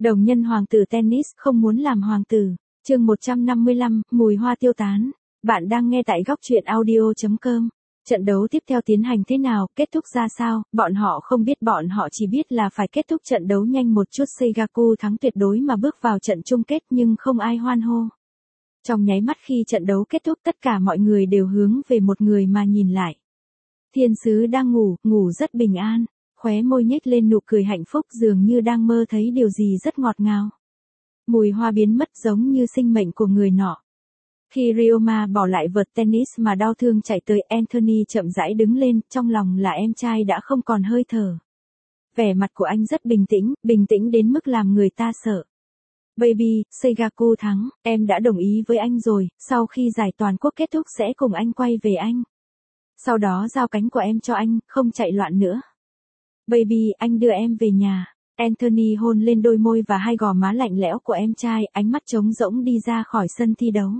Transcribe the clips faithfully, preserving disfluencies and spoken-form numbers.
Đồng nhân hoàng tử tennis không muốn làm hoàng tử. Chương một trăm năm mươi lăm, mùi hoa tiêu tán. Bạn đang nghe tại góc truyện audio chấm com. Trận đấu tiếp theo tiến hành thế nào, kết thúc ra sao, bọn họ không biết, bọn họ chỉ biết là phải kết thúc trận đấu nhanh một chút. Seigaku thắng tuyệt đối mà bước vào trận chung kết nhưng không ai hoan hô. Trong nháy mắt khi trận đấu kết thúc, tất cả mọi người đều hướng về một người mà nhìn lại. Thiên sứ đang ngủ, ngủ rất bình an, khóe môi nhếch lên nụ cười hạnh phúc, dường như đang mơ thấy điều gì rất ngọt ngào. Mùi hoa biến mất giống như sinh mệnh của người nọ. Khi Ryoma bỏ lại vợt tennis mà đau thương chạy tới, Anthony chậm rãi đứng lên, trong lòng là em trai đã không còn hơi thở. Vẻ mặt của anh rất bình tĩnh, bình tĩnh đến mức làm người ta sợ. Baby, Seigaku thắng, em đã đồng ý với anh rồi, sau khi giải toàn quốc kết thúc sẽ cùng anh quay về anh. Sau đó giao cánh của em cho anh, không chạy loạn nữa. Baby, anh đưa em về nhà. Anthony hôn lên đôi môi và hai gò má lạnh lẽo của em trai, ánh mắt trống rỗng đi ra khỏi sân thi đấu.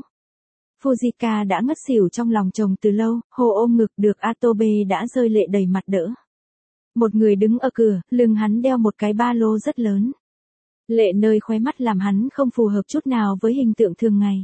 Fujika đã ngất xỉu trong lòng chồng từ lâu, hồ ôm ngực được Atobe đã rơi lệ đầy mặt đỡ. Một người đứng ở cửa, lưng hắn đeo một cái ba lô rất lớn. Lệ nơi khóe mắt làm hắn không phù hợp chút nào với hình tượng thường ngày.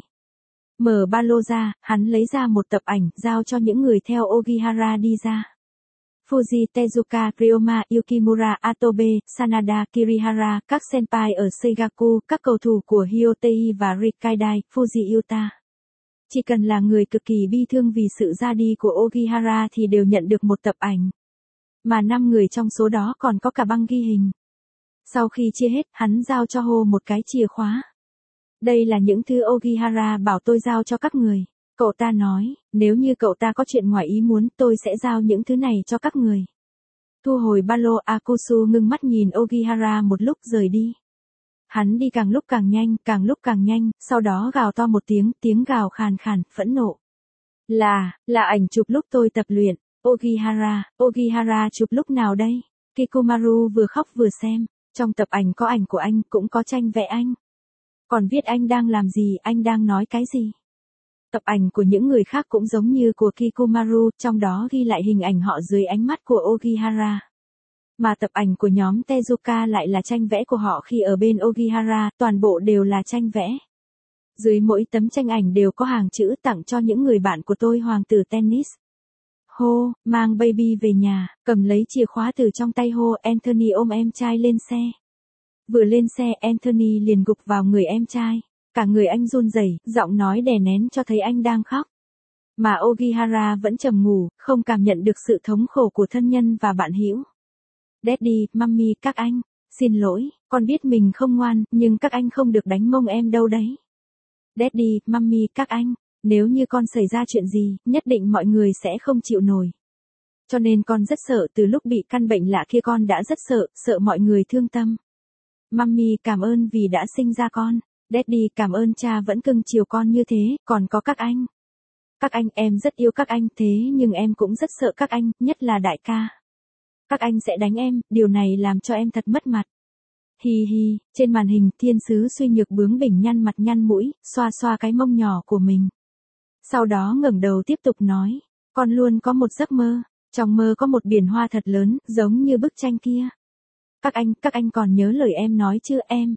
Mở ba lô ra, hắn lấy ra một tập ảnh, giao cho những người theo Ogihara đi ra. Fuji, Tezuka, Ryoma, Yukimura, Atobe, Sanada, Kirihara, các senpai ở Seigaku, các cầu thủ của Hyotei và Rikkaidai, Fuji Yuta. Chỉ cần là người cực kỳ bi thương vì sự ra đi của Ogihara thì đều nhận được một tập ảnh. Mà năm người trong số đó còn có cả băng ghi hình. Sau khi chia hết, hắn giao cho Ho một cái chìa khóa. Đây là những thứ Ogihara bảo tôi giao cho các người. Cậu ta nói, nếu như cậu ta có chuyện ngoài ý muốn, tôi sẽ giao những thứ này cho các người. Thu hồi ba lô, Akusu ngưng mắt nhìn Ogihara một lúc rời đi. Hắn đi càng lúc càng nhanh, càng lúc càng nhanh, sau đó gào to một tiếng, tiếng gào khàn khàn, phẫn nộ. Là, là ảnh chụp lúc tôi tập luyện. Ogihara, Ogihara chụp lúc nào đây? Kikumaru vừa khóc vừa xem. Trong tập ảnh có ảnh của anh, cũng có tranh vẽ anh. Còn viết anh đang làm gì, anh đang nói cái gì? Tập ảnh của những người khác cũng giống như của Kikumaru, trong đó ghi lại hình ảnh họ dưới ánh mắt của Ogihara. Mà tập ảnh của nhóm Tezuka lại là tranh vẽ của họ khi ở bên Ogihara, toàn bộ đều là tranh vẽ. Dưới mỗi tấm tranh ảnh đều có hàng chữ tặng cho những người bạn của tôi hoàng tử tennis. Hô, mang baby về nhà, cầm lấy chìa khóa từ trong tay Hô, Anthony ôm em trai lên xe. Vừa lên xe, Anthony liền gục vào người em trai. Cả người anh run rẩy, giọng nói đè nén cho thấy anh đang khóc. Mà Ogihara vẫn trầm ngủ, không cảm nhận được sự thống khổ của thân nhân và bạn hữu. Daddy, Mommy, các anh, xin lỗi, con biết mình không ngoan, nhưng các anh không được đánh mông em đâu đấy. Daddy, Mommy, các anh, nếu như con xảy ra chuyện gì, nhất định mọi người sẽ không chịu nổi. Cho nên con rất sợ, từ lúc bị căn bệnh lạ kia con đã rất sợ, sợ mọi người thương tâm. Mommy, cảm ơn vì đã sinh ra con. Daddy, cảm ơn cha vẫn cưng chiều con như thế, còn có các anh. Các anh, em rất yêu các anh, thế nhưng em cũng rất sợ các anh, nhất là đại ca. Các anh sẽ đánh em, điều này làm cho em thật mất mặt. Hi hi, trên màn hình, thiên sứ suy nhược bướng bỉnh nhăn mặt nhăn mũi, xoa xoa cái mông nhỏ của mình. Sau đó ngẩng đầu tiếp tục nói, con luôn có một giấc mơ, trong mơ có một biển hoa thật lớn, giống như bức tranh kia. Các anh, các anh còn nhớ lời em nói chưa em?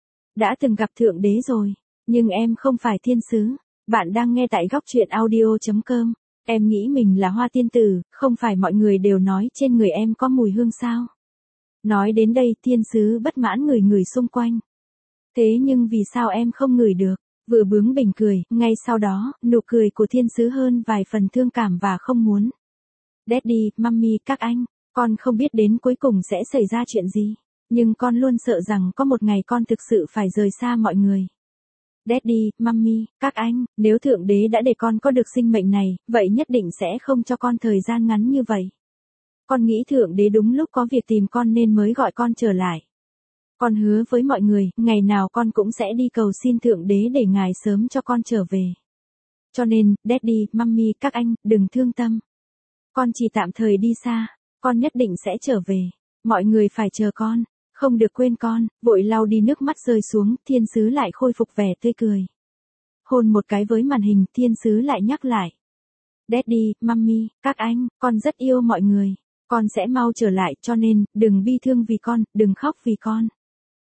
Đã từng gặp Thượng Đế rồi, nhưng em không phải thiên sứ. Bạn đang nghe tại góc truyện audio chấm com. Em nghĩ mình là hoa tiên tử, không phải mọi người đều nói trên người em có mùi hương sao? Nói đến đây, thiên sứ bất mãn ngửi ngửi xung quanh. Thế nhưng vì sao em không ngửi được? Vừa bướng bỉnh cười, ngay sau đó, nụ cười của thiên sứ hơn vài phần thương cảm và không muốn. Daddy, Mommy, các anh, con không biết đến cuối cùng sẽ xảy ra chuyện gì. Nhưng con luôn sợ rằng có một ngày con thực sự phải rời xa mọi người. Daddy, Mommy, các anh, nếu Thượng Đế đã để con có được sinh mệnh này, vậy nhất định sẽ không cho con thời gian ngắn như vậy. Con nghĩ Thượng Đế đúng lúc có việc tìm con nên mới gọi con trở lại. Con hứa với mọi người, ngày nào con cũng sẽ đi cầu xin Thượng Đế để Ngài sớm cho con trở về. Cho nên, Daddy, Mommy, các anh, đừng thương tâm. Con chỉ tạm thời đi xa, con nhất định sẽ trở về. Mọi người phải chờ con. Không được quên con, vội lau đi nước mắt rơi xuống, thiên sứ lại khôi phục vẻ tươi cười. Hôn một cái với màn hình, thiên sứ lại nhắc lại. Daddy, Mommy, các anh, con rất yêu mọi người. Con sẽ mau trở lại, cho nên, đừng bi thương vì con, đừng khóc vì con.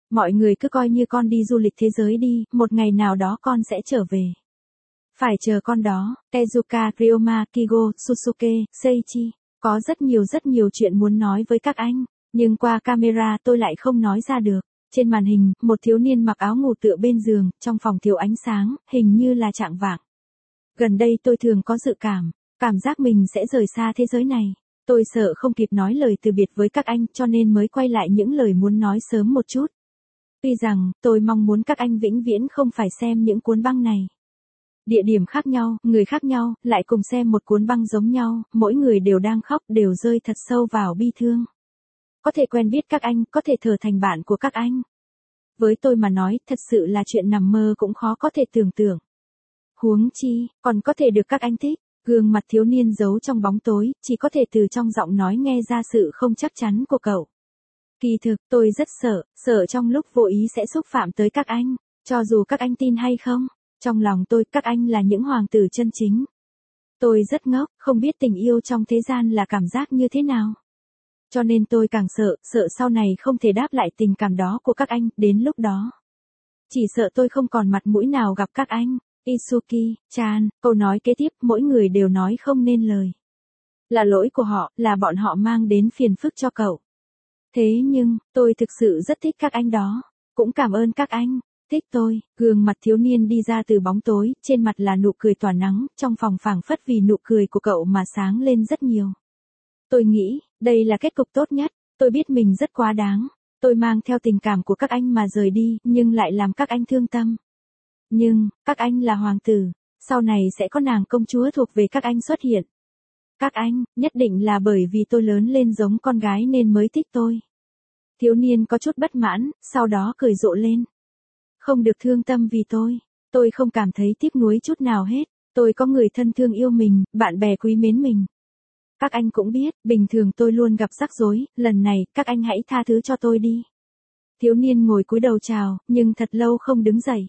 Mọi người cứ coi như con đi du lịch thế giới đi, một ngày nào đó con sẽ trở về. Phải chờ con đó, Tezuka, Ryoma, Kigo, Susuke, Seiichi. Có rất nhiều rất nhiều chuyện muốn nói với các anh, nhưng qua camera tôi lại không nói ra được. Trên màn hình, một thiếu niên mặc áo ngủ tựa bên giường, trong phòng thiếu ánh sáng, hình như là chạng vạng. Gần đây tôi thường có dự cảm, cảm giác mình sẽ rời xa thế giới này. Tôi sợ không kịp nói lời từ biệt với các anh cho nên mới quay lại những lời muốn nói sớm một chút. Tuy rằng, tôi mong muốn các anh vĩnh viễn không phải xem những cuốn băng này. Địa điểm khác nhau, người khác nhau, lại cùng xem một cuốn băng giống nhau, mỗi người đều đang khóc, đều rơi thật sâu vào bi thương. Có thể quen biết các anh, có thể trở thành bạn của các anh. Với tôi mà nói, thật sự là chuyện nằm mơ cũng khó có thể tưởng tượng. Huống chi, còn có thể được các anh thích. Gương mặt thiếu niên giấu trong bóng tối, chỉ có thể từ trong giọng nói nghe ra sự không chắc chắn của cậu. Kỳ thực, tôi rất sợ, sợ trong lúc vô ý sẽ xúc phạm tới các anh, cho dù các anh tin hay không. Trong lòng tôi, các anh là những hoàng tử chân chính. Tôi rất ngốc, không biết tình yêu trong thế gian là cảm giác như thế nào. Cho nên tôi càng sợ, sợ sau này không thể đáp lại tình cảm đó của các anh, đến lúc đó. Chỉ sợ tôi không còn mặt mũi nào gặp các anh. Isuki, Chan, câu nói kế tiếp, mỗi người đều nói không nên lời. Là lỗi của họ, là bọn họ mang đến phiền phức cho cậu. Thế nhưng, tôi thực sự rất thích các anh đó. Cũng cảm ơn các anh. Thích tôi, gương mặt thiếu niên đi ra từ bóng tối, trên mặt là nụ cười tỏa nắng, trong phòng phảng phất vì nụ cười của cậu mà sáng lên rất nhiều. Tôi nghĩ, đây là kết cục tốt nhất, tôi biết mình rất quá đáng. Tôi mang theo tình cảm của các anh mà rời đi, nhưng lại làm các anh thương tâm. Nhưng, các anh là hoàng tử, sau này sẽ có nàng công chúa thuộc về các anh xuất hiện. Các anh, nhất định là bởi vì tôi lớn lên giống con gái nên mới thích tôi. Thiếu niên có chút bất mãn, sau đó cười rộ lên. Không được thương tâm vì tôi, tôi không cảm thấy tiếc nuối chút nào hết, tôi có người thân thương yêu mình, bạn bè quý mến mình. Các anh cũng biết, bình thường tôi luôn gặp rắc rối, lần này, các anh hãy tha thứ cho tôi đi. Thiếu niên ngồi cúi đầu chào, nhưng thật lâu không đứng dậy.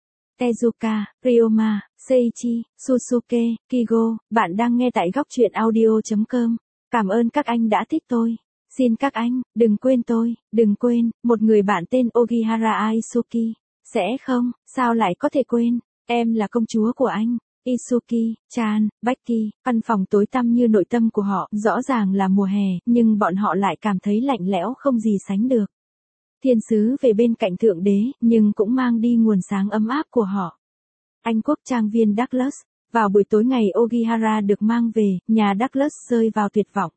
Tezuka, Ryoma, Seiichi, Susuke, Kigo, bạn đang nghe tại góc truyện audio chấm com. Cảm ơn các anh đã thích tôi. Xin các anh, đừng quên tôi, đừng quên, một người bạn tên Ogihara Aisuki. Sẽ không, sao lại có thể quên, em là công chúa của anh. Isuki, Chan, Becky, căn phòng tối tăm như nội tâm của họ, rõ ràng là mùa hè, nhưng bọn họ lại cảm thấy lạnh lẽo không gì sánh được. Thiên sứ về bên cạnh thượng đế, nhưng cũng mang đi nguồn sáng ấm áp của họ. Anh quốc trang viên Douglas, vào buổi tối ngày Ogihara được mang về, nhà Douglas rơi vào tuyệt vọng.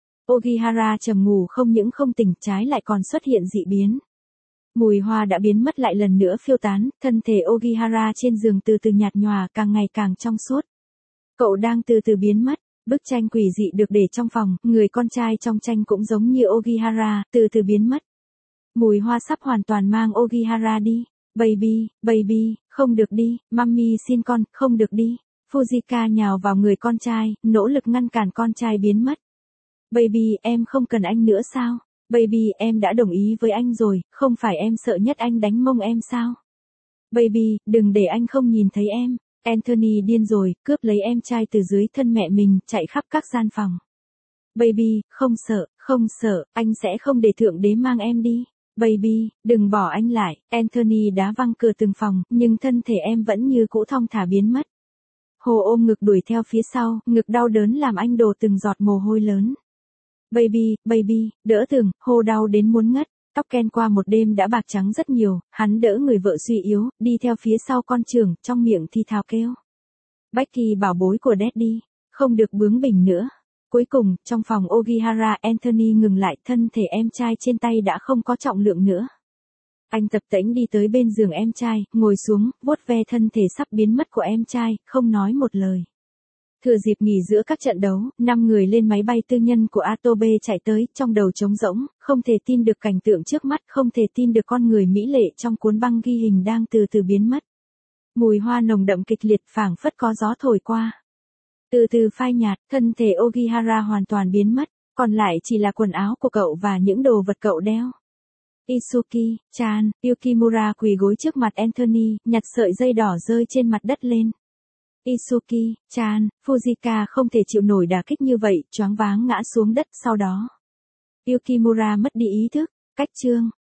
Ogihara trầm ngủ không những không tỉnh, trái lại còn xuất hiện dị biến. Mùi hoa đã biến mất lại lần nữa phiêu tán, thân thể Ogihara trên giường từ từ nhạt nhòa, càng ngày càng trong suốt. Cậu đang từ từ biến mất, bức tranh quỷ dị được để trong phòng, người con trai trong tranh cũng giống như Ogihara, từ từ biến mất. Mùi hoa sắp hoàn toàn mang Ogihara đi. Baby, baby, không được đi, mummy xin con, không được đi. Fujika nhào vào người con trai, nỗ lực ngăn cản con trai biến mất. Baby, em không cần anh nữa sao? Baby, em đã đồng ý với anh rồi, không phải em sợ nhất anh đánh mông em sao? Baby, đừng để anh không nhìn thấy em. Anthony điên rồi, cướp lấy em trai từ dưới thân mẹ mình, chạy khắp các gian phòng. Baby, không sợ, không sợ, anh sẽ không để thượng đế mang em đi. Baby, đừng bỏ anh lại. Anthony đá văng cửa từng phòng, nhưng thân thể em vẫn như cũ thong thả biến mất. Hồ ôm ngực đuổi theo phía sau, ngực đau đớn làm anh đổ từng giọt mồ hôi lớn. Baby, baby, đỡ từng, Hồ đau đến muốn ngất. Tóc Ken qua một đêm đã bạc trắng rất nhiều, hắn đỡ người vợ suy yếu, đi theo phía sau con trưởng, trong miệng thì thào kêu. Becky bảo bối của Daddy, không được bướng bỉnh nữa. Cuối cùng, trong phòng Ogihara, Anthony ngừng lại, thân thể em trai trên tay đã không có trọng lượng nữa. Anh tập tễnh đi tới bên giường em trai, ngồi xuống, vuốt ve thân thể sắp biến mất của em trai, không nói một lời. Thừa dịp nghỉ giữa các trận đấu, năm người lên máy bay tư nhân của Atobe chạy tới, trong đầu trống rỗng, không thể tin được cảnh tượng trước mắt, không thể tin được con người mỹ lệ trong cuốn băng ghi hình đang từ từ biến mất. Mùi hoa nồng đậm kịch liệt phảng phất có gió thổi qua. Từ từ phai nhạt, thân thể Ogihara hoàn toàn biến mất, còn lại chỉ là quần áo của cậu và những đồ vật cậu đeo. Isuki, Chan, Yukimura quỳ gối trước mặt Anthony, nhặt sợi dây đỏ rơi trên mặt đất lên. Isuki, Chan, Fujika không thể chịu nổi đả kích như vậy, choáng váng ngã xuống đất sau đó. Yukimura mất đi ý thức, cách chương.